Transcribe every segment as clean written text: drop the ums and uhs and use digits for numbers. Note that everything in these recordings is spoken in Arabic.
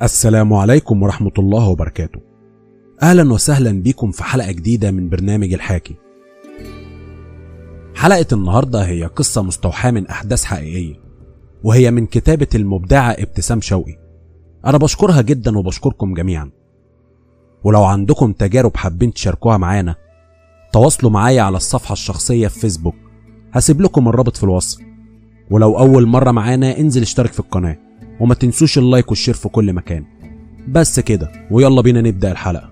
السلام عليكم ورحمة الله وبركاته. أهلا وسهلا بكم في حلقة جديدة من برنامج الحاكي. حلقة النهاردة هي قصة مستوحاة من أحداث حقيقية، وهي من كتابة المبدعة ابتسام شوقي. أنا بشكرها جدا وبشكركم جميعا، ولو عندكم تجارب حابين تشاركوها معانا تواصلوا معايا على الصفحة الشخصية في فيسبوك، هسيب لكم الرابط في الوصف. ولو أول مرة معانا انزل اشترك في القناة، وما تنسوش اللايك والشير في كل مكان. بس كده ويلا بينا نبدأ الحلقة.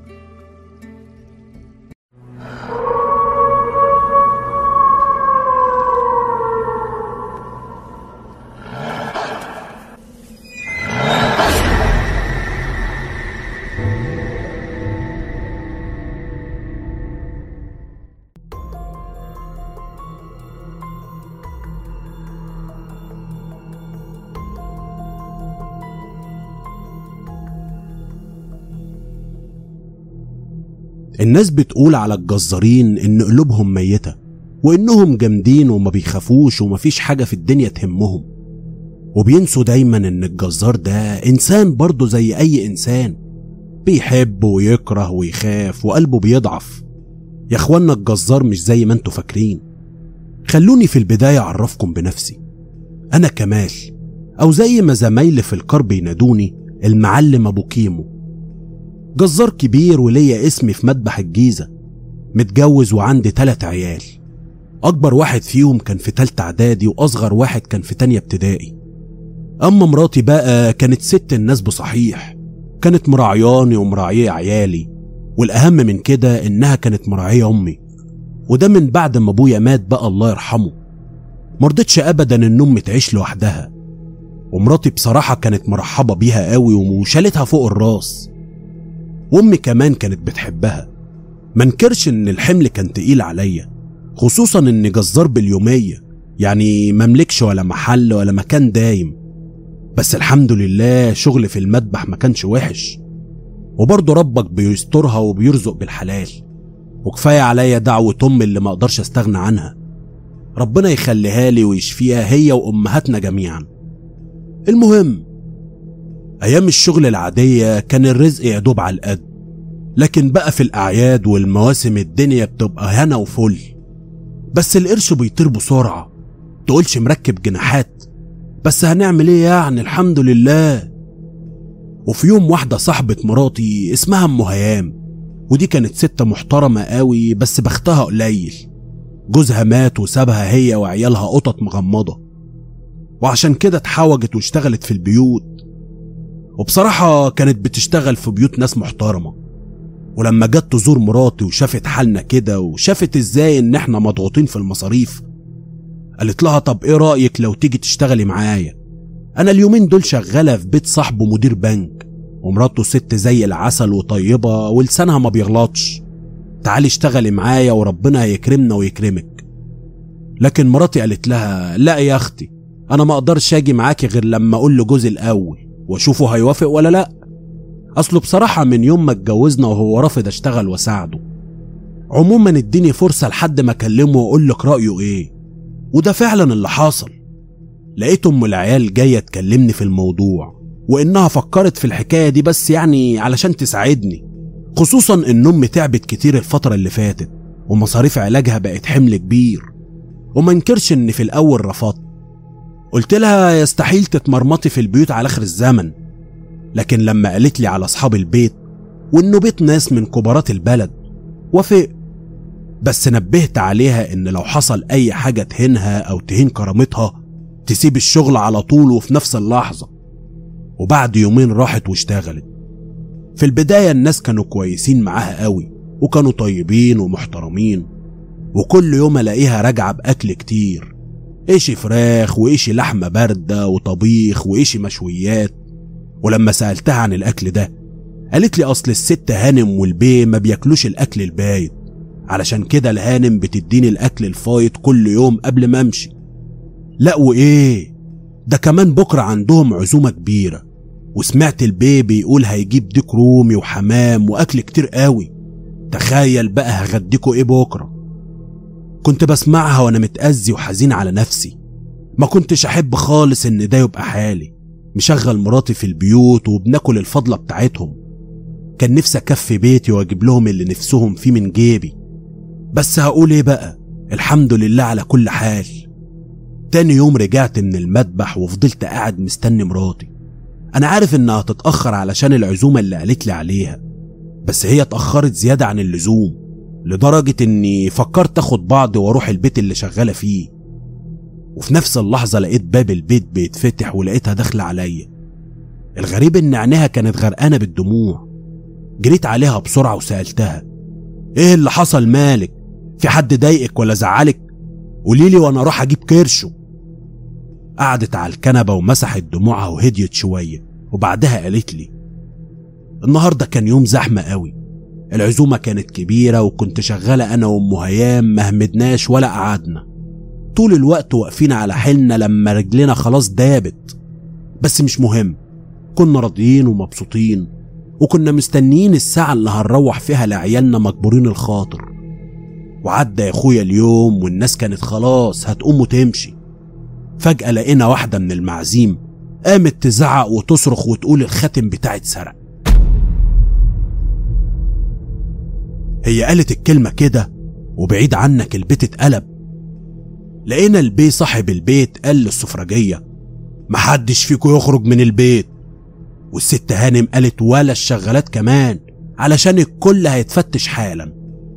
الناس بتقول على الجزارين ان قلوبهم ميتة، وانهم جامدين وما بيخافوش ومفيش حاجة في الدنيا تهمهم، وبينسوا دايما ان الجزار ده انسان برضه زي اي انسان، بيحب ويكره ويخاف وقلبه بيضعف. يا اخوانا الجزار مش زي ما انتوا فاكرين. خلوني في البداية اعرفكم بنفسي. انا كمال، او زي ما زمايلي في الكار بينادوني المعلم ابو كيمو. جزار كبير وليا اسمي في مذبح الجيزة، متجوز وعندي 3 عيال. اكبر واحد فيهم كان في 3 اعدادي، واصغر واحد كان في 2 ابتدائي. اما مراتي بقى كانت ست الناس بصحيح، كانت مراعياني ومراعيه عيالي، والاهم من كده انها كانت مراعيه امي، وده من بعد ما ابويا مات بقى الله يرحمه. مرضتش ابدا ان امي تعيش لوحدها، ومراتي بصراحة كانت مرحبة بيها قوي وشالتها فوق الراس، وامي كمان كانت بتحبها. منكرش ان الحمل كان تقيل عليا، خصوصا اني جزار باليومية، يعني مملكش ولا محل ولا مكان دايم، بس الحمد لله شغل في المذبح ما كانش وحش، وبرضه ربك بيسترها وبيرزق بالحلال، وكفاية عليا دعوة امي اللي ما اقدرش استغنى عنها. ربنا يخليها لي ويشفيها هي وامهاتنا جميعا. المهم ايام الشغل العادية كان الرزق يدوب على القد، لكن بقى في الاعياد والمواسم الدنيا بتبقى هنا وفل، بس القرش بيطير بسرعة، تقولش مركب جناحات، بس هنعمل ايه يعني، الحمد لله. وفي يوم واحدة صاحبة مراتي اسمها ام هيام، ودي كانت ست محترمة قوي بس بختها قليل، جوزها مات وسابها هي وعيالها قطط مغمضة، وعشان كده اتحوجت واشتغلت في البيوت، وبصراحة كانت بتشتغل في بيوت ناس محترمة. ولما جت تزور مراتي وشافت حالنا كده وشافت ازاي ان احنا مضغوطين في المصاريف، قالت لها طب ايه رأيك لو تيجي تشتغلي معايا، انا اليومين دول شغالة في بيت صاحبه مدير بنك، ومراته ست زي العسل وطيبة ولسانها ما بيغلطش، تعالي اشتغلي معايا وربنا هيكرمنا ويكرمك. لكن مراتي قالت لها لا يا اختي، انا ما اقدرش اجي معاكي غير لما اقول لجوزي الاول واشوفه هيوافق ولا لا، اصله بصراحة من يوم ما اتجوزنا وهو رافض اشتغل واساعده. عموما اديني فرصة لحد ما اكلمه واقول لك رأيه ايه. وده فعلا اللي حصل. لقيت ام العيال جاية تكلمني في الموضوع، وانها فكرت في الحكاية دي بس يعني علشان تساعدني، خصوصا ان امي تعبت كتير الفترة اللي فاتت، ومصاريف علاجها بقت حمل كبير. ومنكرش ان في الاول رفضت، قلت لها يستحيل تتمرمطي في البيوت على اخر الزمن، لكن لما قالت لي على اصحاب البيت وانه بيت ناس من كبارات البلد وافق. بس نبهت عليها ان لو حصل اي حاجة تهينها او تهين كرامتها تسيب الشغل على طول وفي نفس اللحظة. وبعد يومين راحت واشتغلت. في البداية الناس كانوا كويسين معاها قوي، وكانوا طيبين ومحترمين، وكل يوم الاقيها راجعة باكل كتير، ايشي فراخ وايشي لحمة باردة وطبيخ وايشي مشويات. ولما سألتها عن الاكل ده قالت لي اصل الست هانم والبيه ما بياكلوش الاكل البايت، علشان كده الهانم بتديني الاكل الفايت كل يوم قبل ما امشي. لا وايه ده كمان بكرة عندهم عزومة كبيرة، وسمعت البيه بيقول هيجيب ديك رومي وحمام واكل كتير قوي، تخيل بقى هغديكوا ايه بكرة. كنت بسمعها وانا متأذي وحزين على نفسي، ما كنتش احب خالص ان ده يبقى حالي، مشغل مراتي في البيوت وبناكل الفضلة بتاعتهم. كان نفسي اكفي بيتي واجيب لهم اللي نفسهم فيه من جيبي، بس هقول ايه بقى، الحمد لله على كل حال. تاني يوم رجعت من المذبح وفضلت قاعد مستني مراتي. انا عارف انها هتتأخر علشان العزومة اللي قالت لي عليها، بس هي اتأخرت زيادة عن اللزوم لدرجة اني فكرت اخد بعضي واروح البيت اللي شغالة فيه. وفي نفس اللحظة لقيت باب البيت بيتفتح ولقيتها داخلة عليا. الغريب ان عينيها كانت غرقانة بالدموع. جريت عليها بسرعة وسألتها: ايه اللي حصل؟ مالك؟ في حد ضايقك ولا زعلك؟ قوليلي وانا اروح اجيب كرشه. قعدت على الكنبة ومسحت دموعها وهديت شوية، وبعدها قالت لي: النهاردة كان يوم زحمة قوي، العزومة كانت كبيرة وكنت شغالة انا وام هيام، ما همدناش ولا قعدنا، طول الوقت واقفين على حيلنا لما رجلنا خلاص دابت. بس مش مهم، كنا راضيين ومبسوطين، وكنا مستنيين الساعة اللي هنروح فيها لعيالنا مجبورين الخاطر. وعدى يا اخويا اليوم والناس كانت خلاص هتقوم وتمشي. فجأة لقينا واحدة من المعازيم قامت تزعق وتصرخ وتقول الخاتم بتاعي اتسرق. هي قالت الكلمة كده وبعيد عنك البيت اتقلب. لقينا البي صاحب البيت قال للسفرجية: محدش فيكو يخرج من البيت. والست هانم قالت: ولا الشغالات كمان، علشان الكل هيتفتش حالا.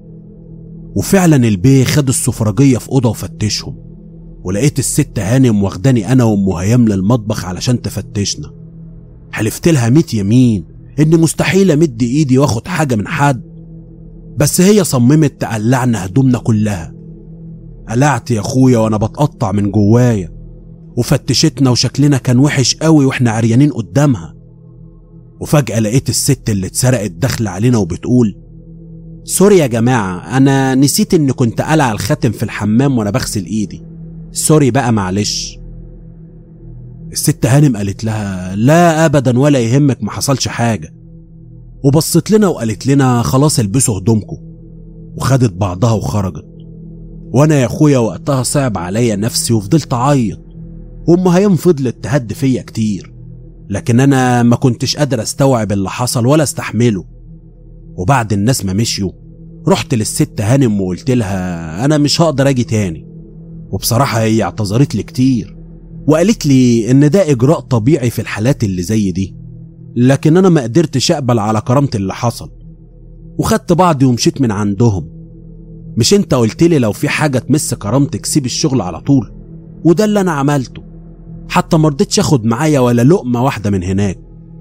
وفعلا البي خد السفرجية في أوضة وفتشهم، ولقيت الست هانم واخداني أنا وأم هيام للمطبخ علشان تفتشنا. حلفت لها 100 يمين إن مستحيل أمد إيدي واخد حاجة من حد، بس هي صممت تقلعنا هدومنا كلها. قلعت يا أخويا وأنا بتقطع من جوايا، وفتشتنا وشكلنا كان وحش قوي واحنا عريانين قدامها. وفجأة لقيت الست اللي اتسرقت داخله علينا وبتقول: سوري يا جماعة، أنا نسيت إن كنت قلع الخاتم في الحمام وأنا بغسل إيدي، سوري بقى معلش. الست هانم قالت لها: لا أبدا ولا يهمك، ما حصلش حاجة. وبصت لنا وقالت لنا: خلاص البسوا هدومكم. وخدت بعضها وخرجت. وأنا يا أخويا وقتها صعب عليا نفسي وفضلت أعيط، وأم هيام فضلت تهد فيا كتير، لكن أنا ما كنتش قادر أستوعب اللي حصل ولا استحمله. وبعد الناس ما مشيوا رحت للست هانم وقلت لها: أنا مش هقدر أجي تاني. وبصراحة هي اعتذرت لي كتير وقالت لي إن ده إجراء طبيعي في الحالات اللي زي دي، لكن أنا ما قدرتش أقبل على كرامة اللي حصل، وخدت بعضي ومشيت من عندهم. مش انت قلت لي لو في حاجة تمس كرامتك سيب الشغل على طول؟ وده اللي أنا عملته، حتى مرضتش أخد معايا ولا لقمة واحدة من هناك.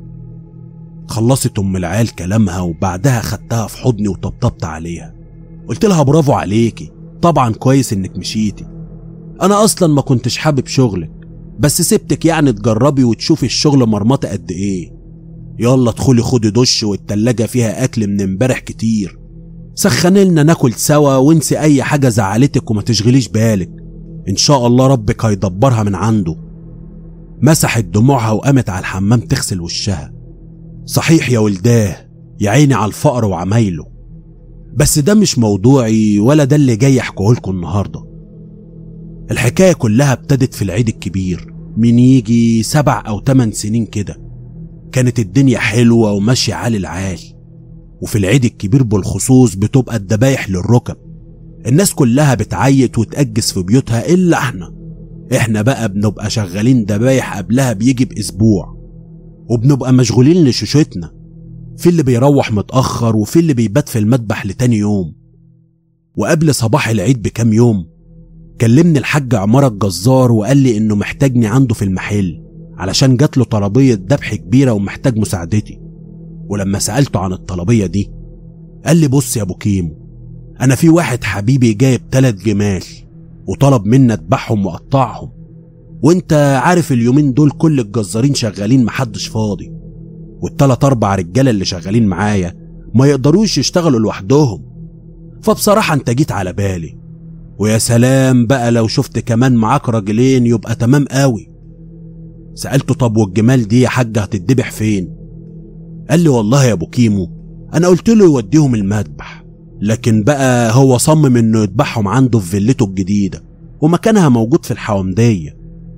خلصت أم العيال كلامها وبعدها خدتها في حضني وطبطبت عليها. قلت لها: برافو عليكي، طبعا كويس إنك مشيتي، أنا أصلا ما كنتش حابب شغلك، بس سبتك يعني تجربي وتشوفي الشغل مرمطة قد إيه. يلا ادخلي خدي دش، والتلاجة فيها أكل من امبارح كتير، سخني لنا ناكل سوا، وانسي أي حاجة زعلتك وما تشغليش بالك، إن شاء الله ربك هيدبرها من عنده. مسحت دموعها وقامت على الحمام تغسل وشها. صحيح يا ولداه، يا عيني على الفقر وعمايله، بس ده مش موضوعي ولا ده اللي جاي احكيهولكوا النهارده. الحكاية كلها ابتدت في العيد الكبير من يجي 7 أو 8 سنين كده. كانت الدنيا حلوة وماشية عالي العال، وفي العيد الكبير بالخصوص بتبقى الدبايح للركب، الناس كلها بتعيط وتأجز في بيوتها إلا احنا بقى بنبقى شغالين دبايح قبلها بيجي بأسبوع، وبنبقى مشغولين لشوشتنا، في اللي بيروح متأخر وفي اللي بيبات في المذبح لتاني يوم. وقبل صباح العيد بكام يوم كلمني الحاج عمارة الجزار وقال لي انه محتاجني عنده في المحل علشان جات له طلبية ذبح كبيرة ومحتاج مساعدتي. ولما سألته عن الطلبية دي قال لي: بص يا ابو كيمو، انا في واحد حبيبي جايب 3 جمال وطلب مني اذبحهم واقطعهم، وانت عارف اليومين دول كل الجزارين شغالين محدش فاضي، وال3 4 رجاله اللي شغالين معايا ما يقدروش يشتغلوا لوحدهم، فبصراحة انت جيت على بالي، ويا سلام بقى لو شفت كمان معاك راجلين يبقى تمام قوي. سألته: طب والجمال دي يا حاج هتتذبح فين؟ قال لي: والله يا ابو كيمو انا قلت له يوديهم المذبح، لكن بقى هو صمم انه يذبحهم عنده في فيلته الجديدة ومكانها موجود في الحوامدية.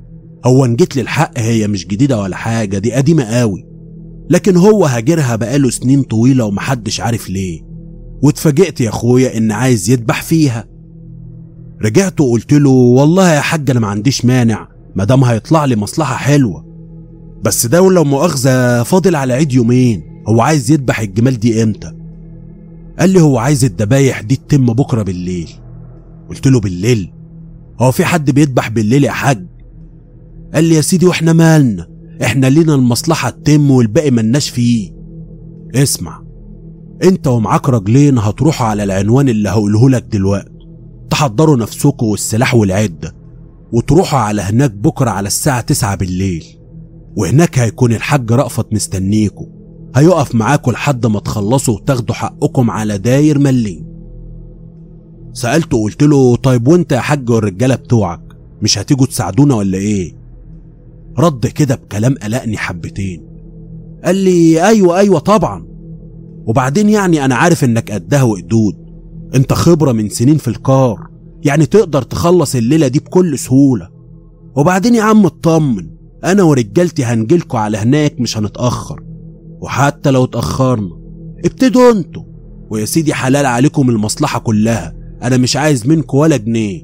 هو ان جيت للحق هي مش جديدة ولا حاجة، دي قديمة قوي، لكن هو هاجرها بقاله سنين طويلة ومحدش عارف ليه، واتفاجئت يا اخويا ان عايز يدبح فيها. رجعت وقلت له والله يا حاج انا ما عنديش مانع مادام هيطلع لي مصلحة حلوة، بس ده لو مؤاخذة فاضل على عيد يومين، هو عايز يدبح الجمال دي امتى؟ قال لي هو عايز الدبايح دي تتم بكرة بالليل. قلت له بالليل؟ هو في حد بيدبح بالليل يا حاج؟ قال لي يا سيدي واحنا مالنا، احنا لينا المصلحة تتم والباقي ملناش فيه. اسمع، انت ومعاك راجلين هتروحوا على العنوان اللي هقوله لك دلوقتي، تحضروا نفسكوا والسلاح والعدة، وتروحوا على هناك بكرة على الساعة 9 بالليل، وهناك هيكون الحاج رأفت مستنيكوا، هيقف معاكوا لحد ما تخلصوا وتاخدوا حقكم على داير مليم. سألته وقلت له طيب وانت يا حاج والرجالة بتوعك مش هتيجوا تساعدونا ولا ايه؟ رد كده بكلام قلقني حبتين، قال لي ايوه طبعا، وبعدين يعني انا عارف انك قدها وقدود، انت خبرة من سنين في الكار، يعني تقدر تخلص الليلة دي بكل سهولة، وبعدين يا عم اطمن، انا ورجالتي هنجيلكوا على هناك مش هنتأخر، وحتى لو اتأخرنا ابتدوا انتوا، ويا سيدي حلال عليكم المصلحة كلها، انا مش عايز منكوا ولا جنيه.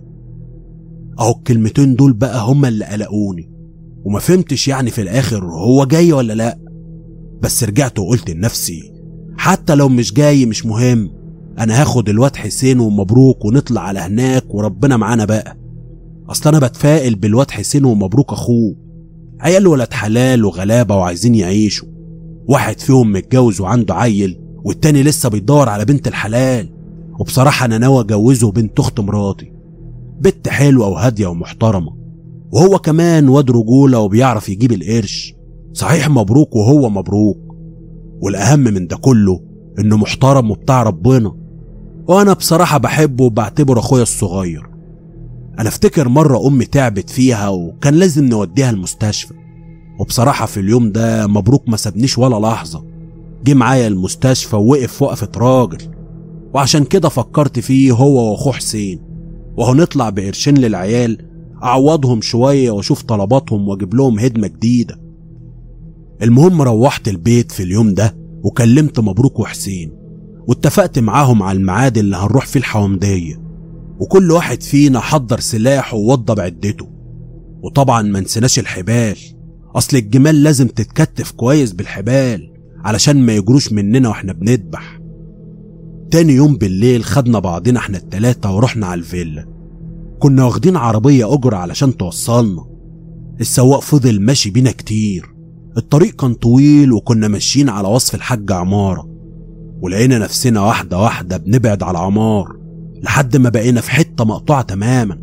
اهو الكلمتين دول بقى هما اللي قلقوني، وما فهمتش يعني في الاخر هو جاي ولا لا، بس رجعت وقلت لنفسي حتى لو مش جاي مش مهم، انا هاخد الواد حسين ومبروك ونطلع على هناك وربنا معانا بقى. اصل انا بتفائل بالواد حسين ومبروك اخوه، عيال ولاد حلال وغلابة وعايزين يعيشوا، واحد فيهم متجوز وعنده عيل، والتاني لسه بيدور على بنت الحلال، وبصراحة انا ناوي اجوزه بنت اخت مراتي، بنت حلوة وهادية ومحترمة، وهو كمان واد رجولة وبيعرف يجيب القرش. صحيح مبروك وهو مبروك، والاهم من ده كله انه محترم وبتاع ربنا، وانا بصراحة بحبه وبعتبره اخويا الصغير. انا افتكر مرة امي تعبت فيها وكان لازم نوديها المستشفى، وبصراحة في اليوم ده مبروك ما سابنيش ولا لحظة، جه معايا المستشفى ووقف وقفة راجل، وعشان كده فكرت فيه هو واخوه حسين، وهنطلع بقرشين للعيال اعوضهم شوية واشوف طلباتهم واجيب لهم هدمة جديدة. المهم روحت البيت في اليوم ده وكلمت مبروك وحسين، واتفقت معاهم على الميعاد اللي هنروح فيه الحومدية، وكل واحد فينا حضر سلاحه ووضب عدته، وطبعا ما نسيناش الحبال، اصل الجمال لازم تتكتف كويس بالحبال علشان ما يجروش مننا واحنا بنذبح. تاني يوم بالليل خدنا بعضنا احنا التلاتة ورحنا على الفيلا، كنا واخدين عربية اجرة علشان توصلنا. السواق فضل ماشي بينا كتير، الطريق كان طويل وكنا ماشيين على وصف الحاج عمارة، ولقينا نفسنا واحدة واحدة بنبعد على عمار لحد ما بقينا في حتة مقطوعة تماما.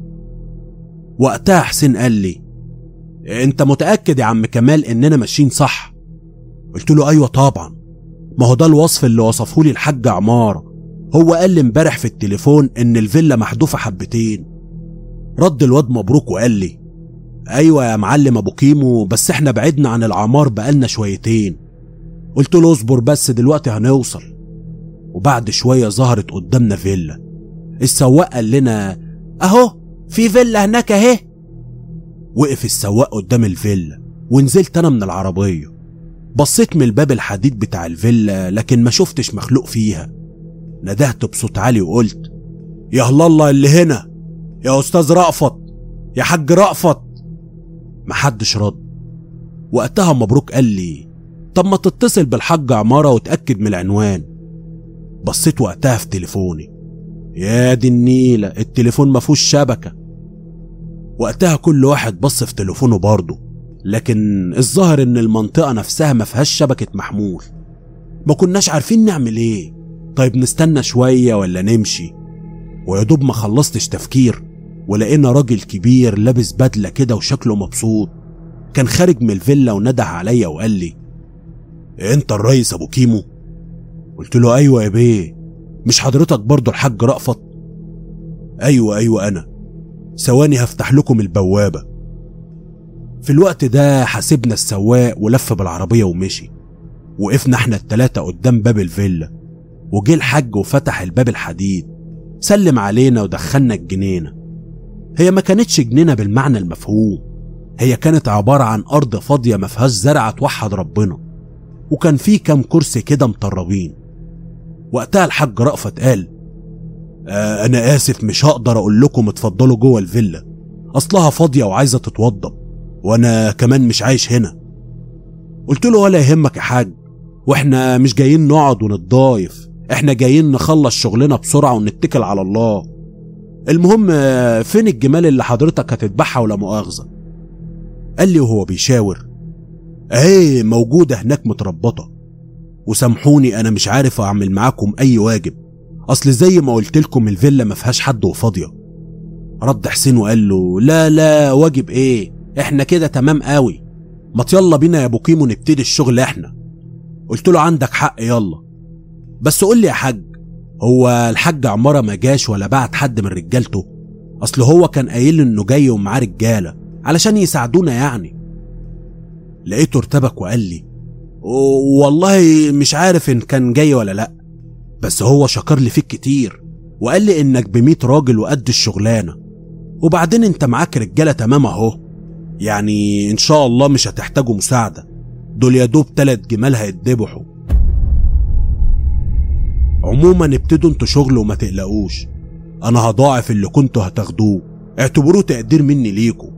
وقتها حسين قال لي انت متأكد يا عم كمال اننا ماشيين صح؟ قلت له ايوه طبعا، ما هو ده الوصف اللي وصفه لي الحاج عمارة، هو قال لي امبارح في التليفون ان الفيلا محذوفة حبتين. رد الواد مبروك وقال لي ايوه يا معلم ابو كيمو، بس احنا بعدنا عن العمار بقالنا شويتين. قلت له اصبر بس دلوقتي هنوصل. وبعد شوية ظهرت قدامنا فيلا، السواق قال لنا اهو في فيلا هناك اهي. وقف السواق قدام الفيلا ونزلت انا من العربية، بصيت من الباب الحديد بتاع الفيلا لكن ما شفتش مخلوق فيها. ندهت بصوت عالي وقلت يا الله اللي هنا، يا استاذ رأفت، يا حاج رأفت. محدش رد. وقتها مبروك قال لي طب ما تتصل بالحاج عمارة وتأكد من العنوان. بصيت وقتها في تليفوني، يا دي النيلة التليفون ما فيهوش شبكة. وقتها كل واحد بص في تليفونه برضه، لكن الظاهر ان المنطقة نفسها ما فيهاش شبكة محمول. ما كناش عارفين نعمل ايه، طيب نستنى شوية ولا نمشي؟ ويا دوب ما خلصتش تفكير ولقينا راجل كبير لابس بدلة كده وشكله مبسوط، كان خارج من الفيلا ونده عليا وقال لي انت الريس ابو كيمو؟ قلت له ايوه يا بيه، مش حضرتك برضو الحاج رأفت؟ ايوه انا، ثواني هفتح لكم البوابة. في الوقت ده حاسبنا السواق ولف بالعربية ومشي، وقفنا احنا التلاتة قدام باب الفيلا، وجه الحاج وفتح الباب الحديد، سلم علينا ودخلنا الجنينة. هي ما كانتش جنينة بالمعنى المفهوم، هي كانت عبارة عن أرض فاضية مفيهاش زرعة توحد ربنا، وكان في كام كرسي كده مطربين. وقتها الحاج رأفت قال: أنا آسف، مش هقدر أقول لكم اتفضلوا جوه الفيلا، أصلها فاضية وعايزة تتوضب، وأنا كمان مش عايش هنا. قلت له: ولا يهمك يا حاج، وإحنا مش جايين نقعد ونتضايف، إحنا جايين نخلص شغلنا بسرعة ونتكل على الله. المهم فين الجمال اللي حضرتك هتذبحها ولا مؤاخذة؟ قال لي وهو بيشاور: اهي موجودة هناك متربطة، وسامحوني أنا مش عارف أعمل معاكم أي واجب، أصل زي ما قلت لكم الفيلا ما فيهاش حد وفاضية. رد حسين وقال له: لا واجب إيه، إحنا كده تمام قوي، ما يلا بينا يا أبو كيمو نبتدي الشغل إحنا. قلت له: عندك حق، يلا، بس قول لي يا حاج، هو الحاج عمارة ما جاش ولا بعت حد من رجالته؟ أصل هو كان قايل إنه جاي ومعاه رجالة علشان يساعدونا يعني. لقيته ارتبك وقال لي: والله مش عارف إن كان جاي ولا لأ، بس هو شكر لي فيك كتير وقال لي إنك ب100 راجل وقد الشغلانة، وبعدين انت معاك رجالة تمام اهو، يعني ان شاء الله مش هتحتاجوا مساعدة، دول يا دوب 3 جمال هيتذبحوا. عموما ابتدوا انتوا شغل وما تقلقوش، انا هضاعف اللي كنتوا هتاخدوه، اعتبروه تقدير مني ليكوا.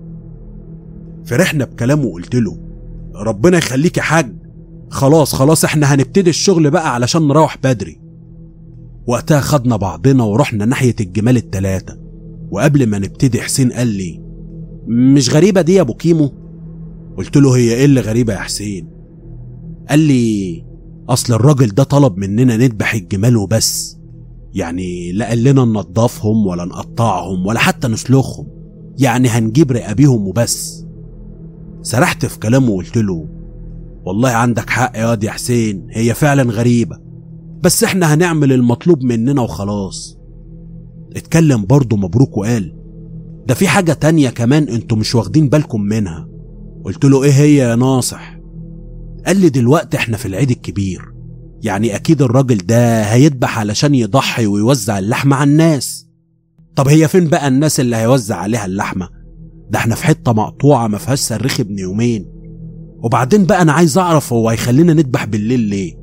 فرحنا بكلامه وقلت له: ربنا يخليك يا حاج، خلاص احنا هنبتدي الشغل بقى علشان نروح بدري. وقتها خدنا بعضنا ورحنا ناحية الجمال ال3، وقبل ما نبتدي حسين قال لي: مش غريبة دي يا ابو كيمو؟ قلت له: هي ايه اللي غريبة يا حسين؟ قال لي: اصل الراجل ده طلب مننا نذبح الجمال وبس، يعني لا قال لنا ننضفهم ولا نقطعهم ولا حتى نسلخهم، يعني هنجيب رقابيهم وبس. سرحت في كلامه وقلت له: والله عندك حق يا واد يا حسين، هي فعلا غريبة، بس احنا هنعمل المطلوب مننا وخلاص. اتكلم برضه مبروك وقال: ده في حاجة تانية كمان انتوا مش واخدين بالكم منها. قلت له: ايه هي يا ناصح؟ قال لي: دلوقتي احنا في العيد الكبير، يعني اكيد الراجل ده هيذبح علشان يضحي ويوزع اللحمة على الناس. طب هي فين بقى الناس اللي هيوزع عليها اللحمة؟ ده احنا في حتة مقطوعة ما فيهاش صريخ ابن يومين، وبعدين بقى انا عايز اعرف هو هيخلينا نذبح بالليل ليه؟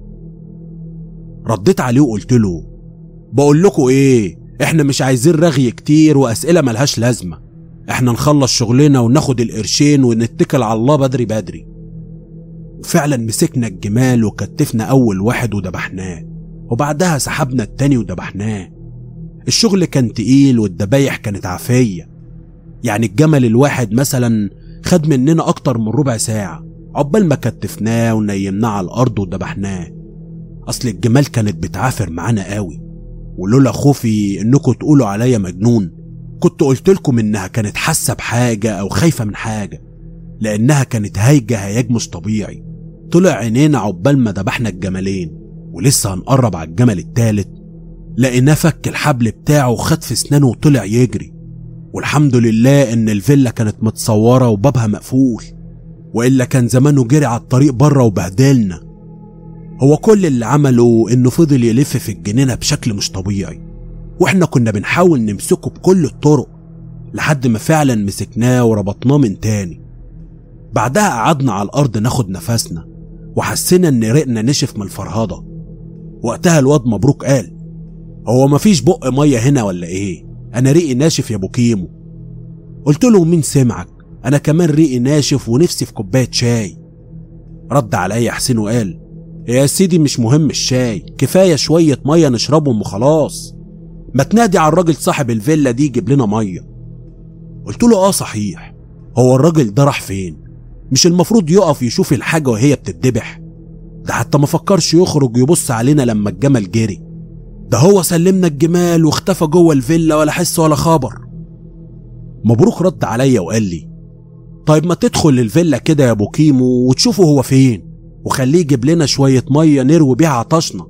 رديت عليه وقلت له: بقول لكم ايه، احنا مش عايزين رغي كتير واسئلة ملهاش لازمة، احنا نخلص شغلنا وناخد القرشين ونتكل على الله بدري بدري. وفعلا مسكنا الجمال وكتفنا اول واحد وذبحناه، وبعدها سحبنا التاني وذبحناه. الشغل كان تقيل والذبايح كانت عافية، يعني الجمل الواحد مثلا خد مننا اكتر من ربع ساعة عقبال ما كتفناه ونيمناه على الارض وذبحناه. اصل الجمال كانت بتعافر معانا قوي، ولولا خوفي انكم تقولوا عليا مجنون كنت قلت لكم انها كانت حاسه بحاجه او خايفه من حاجه، لانها كانت هايجه هياج مش طبيعي. طلع عينينا عقبال ما ذبحنا الجملين، ولسه هنقرب على الجمل الثالث لقيناه فك الحبل بتاعه وخد في اسنانه وطلع يجري. والحمد لله ان الفيلا كانت متصوره وبابها مقفول، والا كان زمانه جري على الطريق بره وبهدلنا. هو كل اللي عمله انه فضل يلف في الجنينه بشكل مش طبيعي، واحنا كنا بنحاول نمسكه بكل الطرق لحد ما فعلا مسكناه وربطناه من تاني. بعدها قعدنا على الارض ناخد نفسنا وحسينا ان رقنا نشف من الفرهده. وقتها الواد مبروك قال: هو مفيش بق ميه هنا ولا ايه؟ انا ريقي ناشف يا ابو كيمو. قلت له: مين سمعك، انا كمان ريقي ناشف ونفسي في كوبايه شاي. رد عليا حسين وقال: يا سيدي مش مهم الشاي، كفايه شويه ميه نشربهم وخلاص، ما تنادي على الراجل صاحب الفيلا دي يجيب لنا ميه. قلت له: صحيح، هو الراجل ده راح فين؟ مش المفروض يقف يشوف الحاجه وهي بتتذبح؟ ده حتى ما فكرش يخرج يبص علينا لما الجمل جري، ده هو سلمنا الجمال واختفى جوه الفيلا ولا حس ولا خبر. مبروك رد عليا وقال لي: طيب ما تدخل الفيلا كده يا ابو كيمو وتشوفه هو فين، وخليه يجيب لنا شويه ميه نروي بيها عطشنا.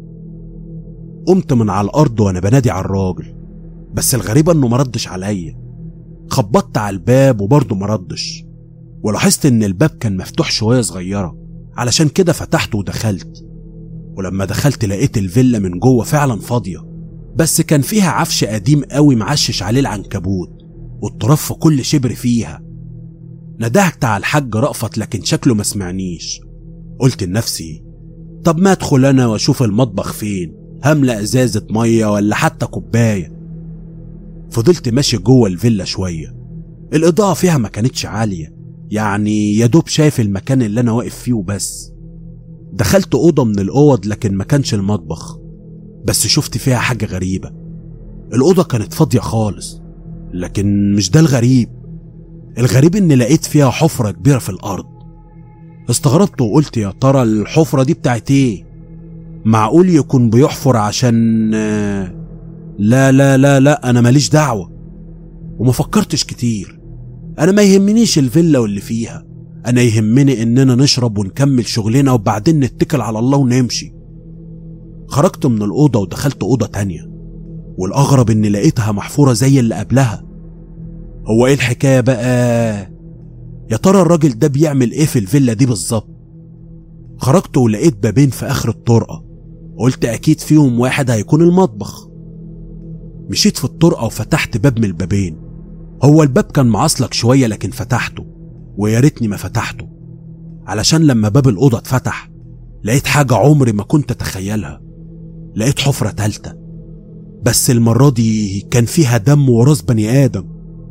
قمت من على الارض وانا بنادي على الراجل، بس الغريبه انه مردش عليا. خبطت على الباب وبرضه مردش، ولاحظت ان الباب كان مفتوح شويه صغيره، علشان كده فتحته ودخلت. ولما دخلت لقيت الفيلا من جوه فعلا فاضيه، بس كان فيها عفش قديم قوي معشش عليه العنكبوت والتراب في كل شبر فيها. ندهت على الحاج رأفت لكن شكله ما سمعنيش. قلت لنفسي طب ما ادخل انا واشوف المطبخ فين، هملأ ازازة مية ولا حتى كوباية. فضلت ماشي جوه الفيلا شوية. الإضاءة فيها ما كانتش عالية، يعني يدوب شايف المكان اللي انا واقف فيه وبس. دخلت أوضة من الأوض لكن ما كانش المطبخ، بس شفت فيها حاجة غريبة. الأوضة كانت فاضية خالص، لكن مش ده الغريب. الغريب إن لقيت فيها حفرة كبيرة في الأرض. استغربت وقلت يا ترى الحفرة دي بتاعت ايه؟ معقول يكون بيحفر عشان لا لا لا لا، أنا ماليش دعوة. وما فكرتش كتير، أنا ما يهمنيش الفيلا واللي فيها، أنا يهمني إننا نشرب ونكمل شغلنا وبعدين نتكل على الله ونمشي. خرجت من الأوضة ودخلت أوضة تانية، والأغرب إني لقيتها محفورة زي اللي قبلها. هو إيه الحكاية بقى؟ يا ترى الراجل ده بيعمل إيه في الفيلا دي بالظبط؟ خرجت ولقيت بابين في آخر الطرقة، قلت أكيد فيهم واحد هيكون المطبخ. مشيت في الطرقة وفتحت باب من البابين. هو الباب كان معصلك شوية لكن فتحته، ويا ريتني ما فتحته، علشان لما باب الأوضة اتفتح لقيت حاجة عمري ما كنت أتخيلها. لقيت حفرة تالتة، بس المرة دي كان فيها دم وراس بني آدم.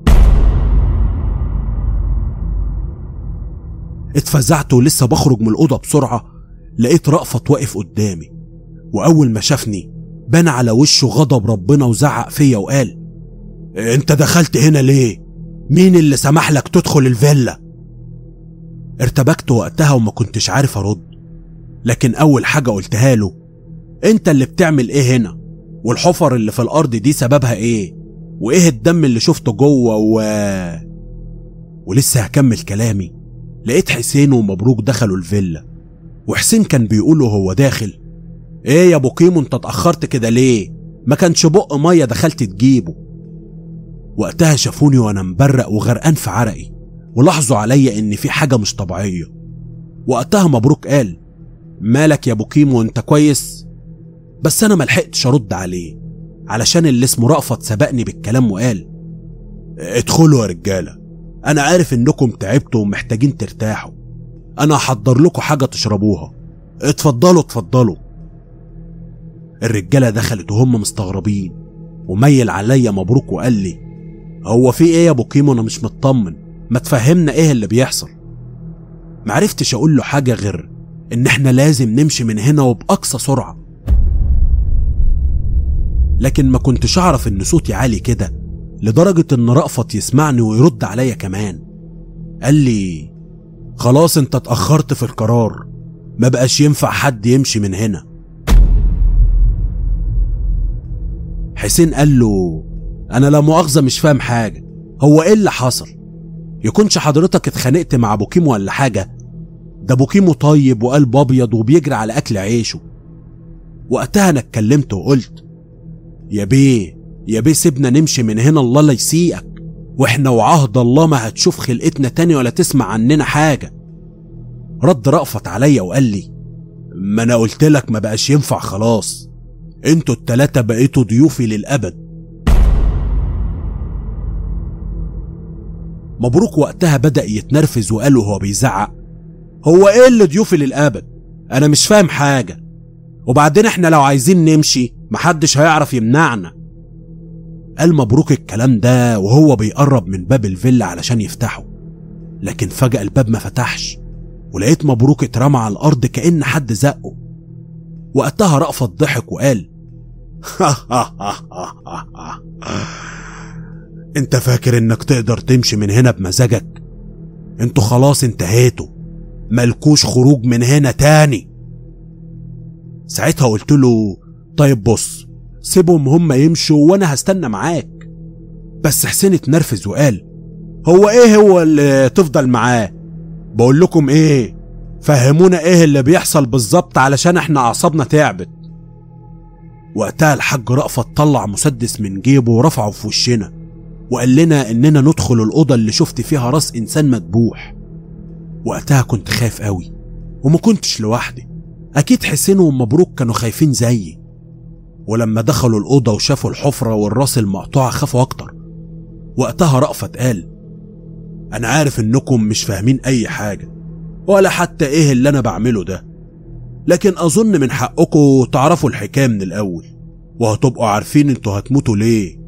اتفزعت ولسه بخرج من الأوضة بسرعة لقيت رأفت واقف قدامي، وأول ما شافني بان على وشه غضب ربنا وزعق فيا وقال انت دخلت هنا ليه؟ مين اللي سمح لك تدخل الفيلا؟ ارتبكت وقتها وما كنتش عارف ارد، لكن اول حاجة قلتها له انت اللي بتعمل ايه هنا؟ والحفر اللي في الارض دي سببها ايه؟ وايه الدم اللي شفته جوه ولسه هكمل كلامي لقيت حسين ومبروك دخلوا الفيلا. وحسين كان بيقوله هو داخل ايه يا ابو كيمو انت اتأخرت كده ليه؟ ما كانش بق مية دخلت تجيبه. وقتها شافوني وانا مبرق وغرقان في عرقي، ولاحظوا عليا ان في حاجة مش طبيعية. وقتها مبروك قال مالك يا ابو كيمو انت كويس؟ بس انا ملحقتش ارد عليه علشان اللي اسمه رأفت سبقني بالكلام وقال ادخلوا يا رجالة، انا عارف انكم تعبتوا ومحتاجين ترتاحوا، انا هحضر لكم حاجة تشربوها، اتفضلوا اتفضلوا. الرجالة دخلت وهم مستغربين، وميل عليا مبروك وقال لي هو في ايه يا ابو كيمو؟ انا مش مطمن، ما تفهمنا ايه اللي بيحصل. معرفتش اقول له حاجة غير ان احنا لازم نمشي من هنا وبأقصى سرعة. لكن ما كنتش اعرف ان صوتي عالي كده لدرجة ان رأفت يسمعني ويرد عليا كمان. قال لي خلاص انت اتأخرت في القرار، ما بقاش ينفع حد يمشي من هنا. حسين قال له انا لا مؤاخذة مش فاهم حاجة، هو ايه اللي حصل؟ يكونش حضرتك اتخانقت مع ابو كيمو ولا حاجة؟ ده ابو كيمو طيب وقلب ابيض وبيجري على اكل عيشه. وقتها انا اتكلمت وقلت يا بيه سيبنا نمشي من هنا، الله لا يسيئك، واحنا وعهد الله ما هتشوف خلقتنا تاني ولا تسمع عننا حاجة. رد رأفت عليا وقال لي ما انا قلت لك ما بقاش ينفع خلاص، انتوا التلاتة بقيتوا ضيوفي للأبد. مبروك وقتها بدأ يتنرفز وقال وهو بيزعق هو ايه اللي ضيوفي للأبد؟ انا مش فاهم حاجة، وبعدين احنا لو عايزين نمشي محدش هيعرف يمنعنا. قال مبروك الكلام ده وهو بيقرب من باب الفيلا علشان يفتحه، لكن فجأة الباب ما فتحش، ولقيت مبروك اترمى على الأرض كأن حد زقه. وقتها رأفت ضحك وقال انت فاكر انك تقدر تمشي من هنا بمزاجك؟ انتوا خلاص انتهيتوا، ملكوش خروج من هنا تاني. ساعتها قلت له طيب بص سيبهم هم يمشوا وانا هستنى معاك. بس حسين اتنرفز وقال هو ايه هو اللي تفضل معاه؟ بقول لكم ايه، فهمونا ايه اللي بيحصل بالظبط علشان احنا اعصابنا تعبت. وقتها الحاج رأفت طلع مسدس من جيبه ورفعه في وشنا وقال لنا اننا ندخل الأوضة اللي شفت فيها راس انسان مذبوح. وقتها كنت خايف قوي وما كنتش لوحدي، اكيد حسين ومبروك كانوا خايفين زيي. ولما دخلوا الأوضة وشافوا الحفرة والراس المقطوعة خافوا اكتر. وقتها رأفت قال انا عارف انكم مش فاهمين اي حاجة ولا حتى ايه اللي انا بعمله ده، لكن اظن من حقكم تعرفوا الحكاية من الاول وهتبقوا عارفين انتوا هتموتوا ليه.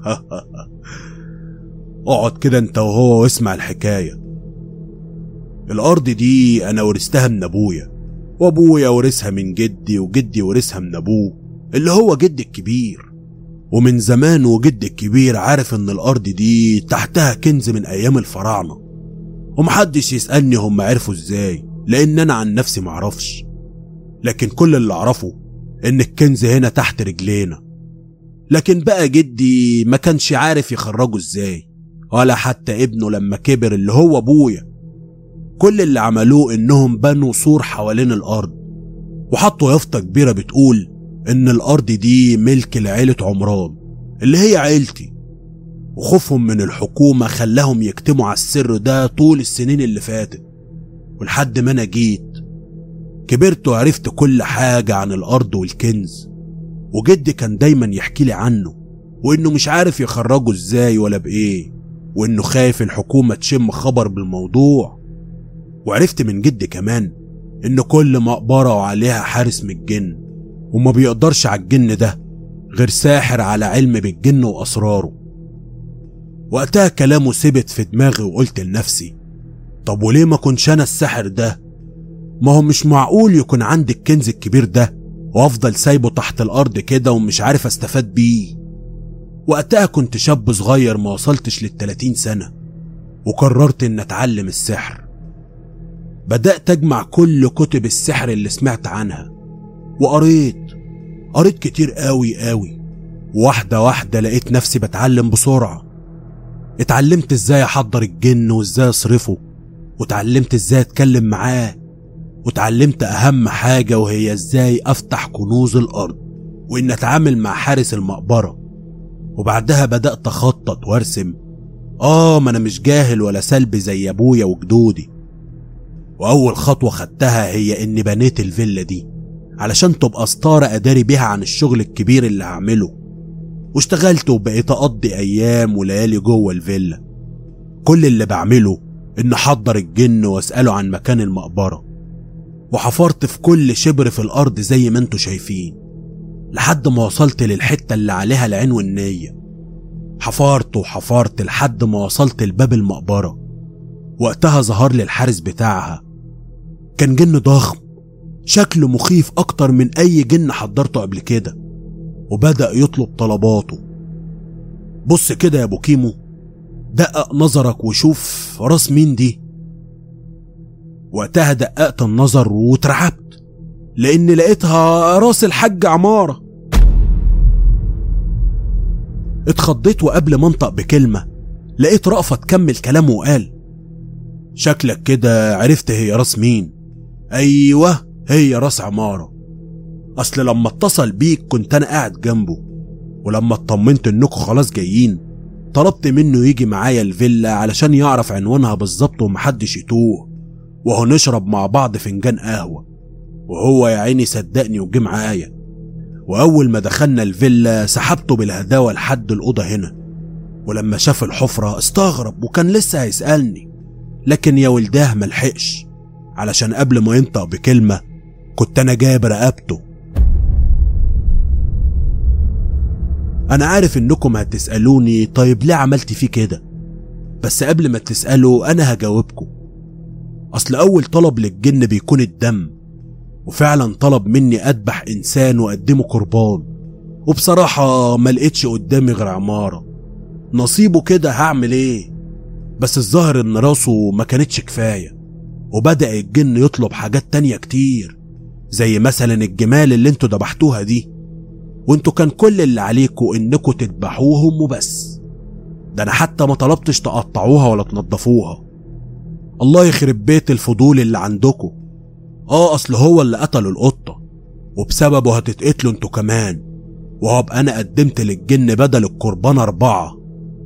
اقعد كده انت وهو واسمع الحكاية. الارض دي انا ورثتها من ابويا، وابويا ورثها من جدي، وجدي ورثها من ابوه اللي هو جدي الكبير. ومن زمان وجدي الكبير عارف ان الارض دي تحتها كنز من ايام الفراعنة، ومحدش يسألني هم عرفوا ازاي لان انا عن نفسي معرفش، لكن كل اللي اعرفه ان الكنز هنا تحت رجلينا. لكن بقى جدي ما كانش عارف يخرجه ازاي، ولا حتى ابنه لما كبر اللي هو ابويا. كل اللي عملوه انهم بنوا سور حوالين الارض وحطوا يافطة كبيرة بتقول ان الارض دي ملك لعيلة عمران اللي هي عيلتي، وخوفهم من الحكومة خلاهم يكتموا على السر ده طول السنين اللي فاتت. ولحد ما انا جيت كبرت وعرفت كل حاجة عن الارض والكنز، وجدي كان دايما يحكي لي عنه وانه مش عارف يخرجه ازاي ولا بايه، وانه خايف الحكومة تشم خبر بالموضوع. وعرفت من جدي كمان ان كل مقبرة وعليها حارس من الجن، وما بيقدرش على الجن ده غير ساحر على علم بالجن واسراره. وقتها كلامه ثبت في دماغي وقلت لنفسي طب وليه ما كنش انا الساحر ده؟ ما هو مش معقول يكون عندي الكنز الكبير ده وافضل سايبه تحت الارض كده ومش عارف استفاد بيه. وقتها كنت شاب صغير ما وصلتش لل30 سنة، وقررت ان اتعلم السحر. بدأت اجمع كل كتب السحر اللي سمعت عنها، وقريت كتير قوي. واحدة واحدة لقيت نفسي بتعلم بسرعة. اتعلمت ازاي احضر الجن وازاي اصرفه، وتعلمت ازاي اتكلم معاه، وتعلمت اهم حاجة وهي ازاي افتح كنوز الارض وان اتعامل مع حارس المقبرة. وبعدها بدأت اخطط وارسم. ما انا مش جاهل ولا سلبي زي ابويا وجدودي. واول خطوة خدتها هي اني بنيت الفيلا دي علشان تبقى ستارة اداري بيها عن الشغل الكبير اللي هعمله. واشتغلت وبقيت اقضي ايام وليالي جوه الفيلا. كل اللي بعمله ان احضر الجن واسأله عن مكان المقبرة، وحفرت في كل شبر في الارض زي ما انتوا شايفين لحد ما وصلت للحتة اللي عليها العين والنية. حفرت لحد ما وصلت لباب المقبرة. وقتها ظهر لي الحارس بتاعها. كان جن ضخم شكله مخيف اكتر من اي جن حضرته قبل كده، وبدأ يطلب طلباته. بص كده يا ابو كيمو، دقق نظرك وشوف راس مين دي. وقتها دققت النظر واترعبت لان لقيتها راس الحاج عمارة. اتخضيت، وقبل ما انطق بكلمة لقيت رأفت تكمل كلامه وقال شكلك كده عرفت هي راس مين؟ ايوه هي راس عمارة. اصل لما اتصل بيك كنت انا قاعد جنبه، ولما اطمنت انكم خلاص جايين طلبت منه يجي معايا الفيلا علشان يعرف عنوانها بالظبط ومحدش يتوه، وهنشرب مع بعض فنجان قهوة. وهو يا عيني صدقني وجه معايا. واول ما دخلنا الفيلا سحبته بالهداوة لحد الأوضة هنا. ولما شاف الحفرة استغرب وكان لسه هيسألني، لكن يا ولداه ملحقش علشان قبل ما ينطق بكلمة كنت انا جايب رقبته. انا عارف انكم هتسألوني طيب ليه عملت فيه كده، بس قبل ما تسألوا انا هجاوبكم. اصل اول طلب للجن بيكون الدم، وفعلا طلب مني اذبح انسان واقدمه قربان، وبصراحة ما لقيتش قدامي غير عمارة. نصيبه كده، هعمل ايه؟ بس الظاهر ان راسه ما كانتش كفاية، وبدأ الجن يطلب حاجات تانية كتير زي مثلا الجمال اللي انتوا دبحتوها دي، وانتوا كان كل اللي عليكوا انكوا تذبحوهم وبس. ده انا حتى ما طلبتش تقطعوها ولا تنضفوها. الله يخرب بيت الفضول اللي عندكوا. اصل هو اللي قتل القطة، وبسببه هتتقتلوا انتوا كمان، وهبقى انا قدمت للجن بدل القربان 4.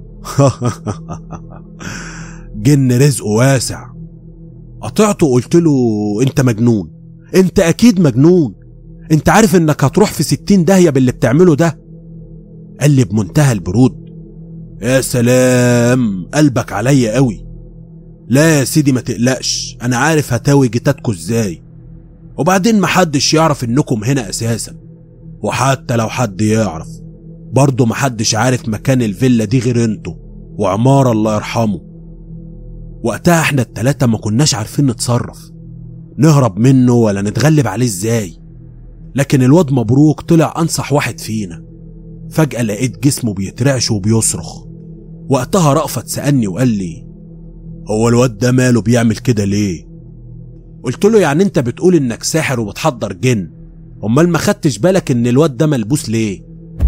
جن رزقه واسع. قطعته وقلت له انت مجنون، انت اكيد مجنون، انت عارف انك هتروح في 60 داهية باللي بتعمله ده. قال لي بمنتهى البرود يا سلام قلبك عليا قوي، لا يا سيدي ما تقلقش، انا عارف هتاوي جتاتكوا ازاي، وبعدين محدش يعرف انكم هنا اساسا، وحتى لو حد يعرف برضه محدش عارف مكان الفيلا دي غير انتوا وعمارة الله يرحمه. وقتها احنا التلاتة ما كناش عارفين نتصرف، نهرب منه ولا نتغلب عليه ازاي. لكن الواد مبروك طلع انصح واحد فينا. فجأة لقيت جسمه بيترعش وبيصرخ. وقتها رأفت سألني وقال لي هو الواد ده ماله بيعمل كده ليه؟ قلت له يعني انت بتقول انك ساحر وبتحضر جن، امال ما خدتش بالك ان الواد ده ملبوس ليه؟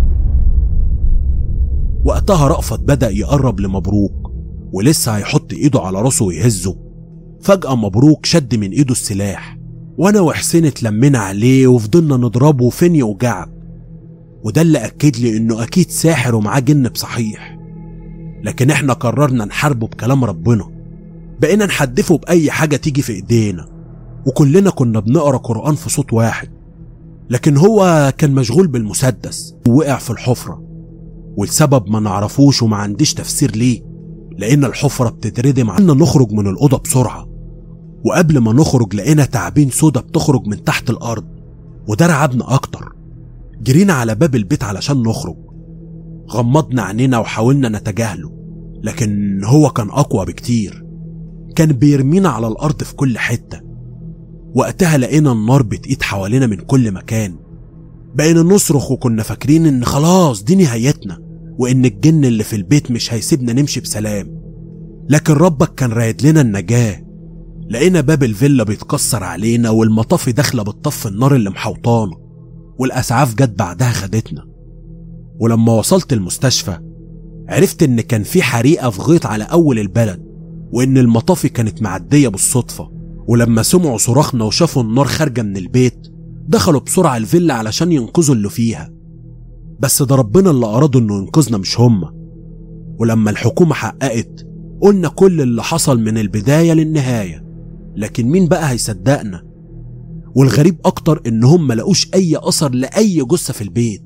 وقتها رأفت بدأ يقرب لمبروك ولسه هيحط ايده على راسه ويهزه. فجأة مبروك شد من ايده السلاح، وانا وحسين اتلمنا عليه وفضلنا نضربه فين يوجعك. وده اللي اكد لي انه اكيد ساحر ومعاه جن بصحيح. لكن احنا قررنا نحاربه بكلام ربنا، بقينا نحدفه باي حاجة تيجي في ايدينا، وكلنا كنا بنقرا قرآن في صوت واحد. لكن هو كان مشغول بالمسدس ووقع في الحفرة، والسبب ما نعرفوش وما عنديش تفسير ليه، لقينا الحفرة بتتردم عنا نخرج من الأوضة بسرعة. وقبل ما نخرج لقينا تعابين سودا بتخرج من تحت الأرض، وده رعبنا أكتر. جرينا على باب البيت علشان نخرج، غمضنا عينينا وحاولنا نتجاهله، لكن هو كان أقوى بكتير، كان بيرمينا على الأرض في كل حتة. وقتها لقينا النار بتقيد حوالينا من كل مكان، بقينا نصرخ وكنا فاكرين ان خلاص دي نهايتنا، وان الجن اللي في البيت مش هيسيبنا نمشي بسلام. لكن ربك كان رايد لنا النجاة. لقينا باب الفيلا بيتكسر علينا، والمطافي داخله بتطفي النار اللي محوطانا، والاسعاف جت بعدها خدتنا. ولما وصلت المستشفى عرفت ان كان في حريقة في غيط على اول البلد، وان المطافي كانت معدية بالصدفة. ولما سمعوا صراخنا وشافوا النار خارجة من البيت دخلوا بسرعة الفيلا علشان ينقذوا اللي فيها، بس ده ربنا اللي أرادوا إنه ينقذنا مش هما. ولما الحكومة حققت قلنا كل اللي حصل من البداية للنهاية، لكن مين بقى هيصدقنا؟ والغريب أكتر إنهم ملقوش أي أثر لأي جثة في البيت،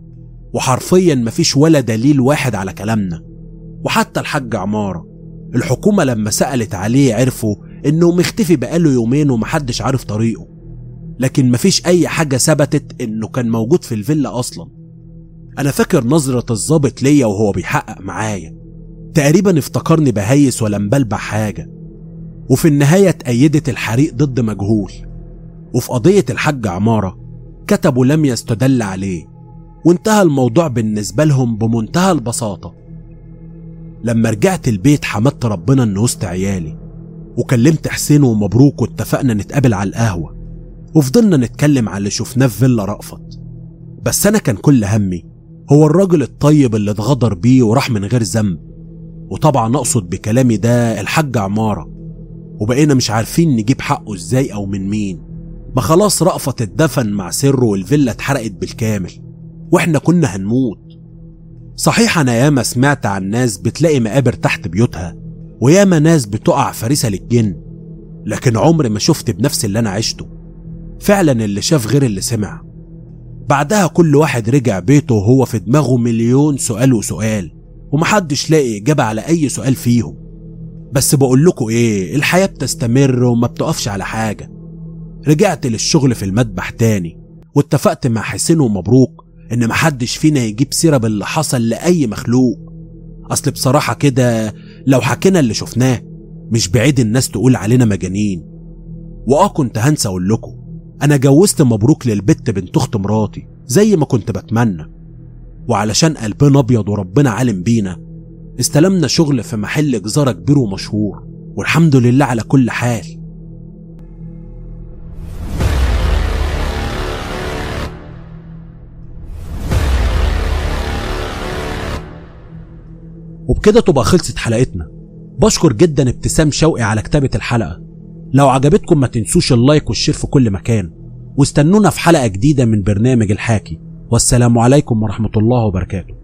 وحرفيا مفيش ولا دليل واحد على كلامنا. وحتى الحاج عمارة الحكومة لما سألت عليه عرفوا إنه مختفي بقاله يومين ومحدش عارف طريقه، لكن مفيش أي حاجة ثبتت إنه كان موجود في الفيلا أصلا. أنا فاكر نظرة الضابط ليا وهو بيحقق معايا، تقريبا افتكرني بهيس ولا مبلبع حاجة. وفي النهاية اتأيدت الحريق ضد مجهول، وفي قضية الحاج عمارة كتبوا لم يستدل عليه، وانتهى الموضوع بالنسبة لهم بمنتهى البساطة. لما رجعت البيت حمدت ربنا إن وسط عيالي، وكلمت حسين ومبروك واتفقنا نتقابل على القهوة، وفضلنا نتكلم على اللي شفناه في فيلا رأفت. بس أنا كان كل همي هو الراجل الطيب اللي اتغدر بيه وراح من غير ذنب، وطبعا أقصد بكلامي ده الحاج عمارة. وبقينا مش عارفين نجيب حقه ازاي أو من مين، ما خلاص رأفت اتدفن مع سره والفيلا اتحرقت بالكامل، واحنا كنا هنموت. صحيح أنا ياما سمعت عن ناس بتلاقي مقابر تحت بيوتها، وياما ناس بتقع فريسة للجن، لكن عمري ما شفت بنفس اللي أنا عشته. فعلا اللي شاف غير اللي سمع. بعدها كل واحد رجع بيته وهو في دماغه مليون سؤال وسؤال، ومحدش لاقي إجابة على أي سؤال فيهم. بس بقول لكم إيه، الحياة بتستمر وما بتقفش على حاجة. رجعت للشغل في المذبح تاني، واتفقت مع حسين ومبروك إن محدش فينا يجيب سيرة باللي حصل لأي مخلوق. أصل بصراحة كده لو حكينا اللي شفناه مش بعيد الناس تقول علينا مجانين. كنت هنسى أقول لكم، أنا جوزت مبروك للبت بنت أخت مراتي زي ما كنت بتمنى، وعلشان قلبنا أبيض وربنا عالم بينا استلمنا شغل في محل جزارة كبير ومشهور، والحمد لله على كل حال. وبكده تبقى خلصت حلقتنا. بشكر جدا ابتسام شوقي على كتابة الحلقة. لو عجبتكم ما تنسوش اللايك والشير في كل مكان، واستنونا في حلقة جديدة من برنامج الحاكي. والسلام عليكم ورحمة الله وبركاته.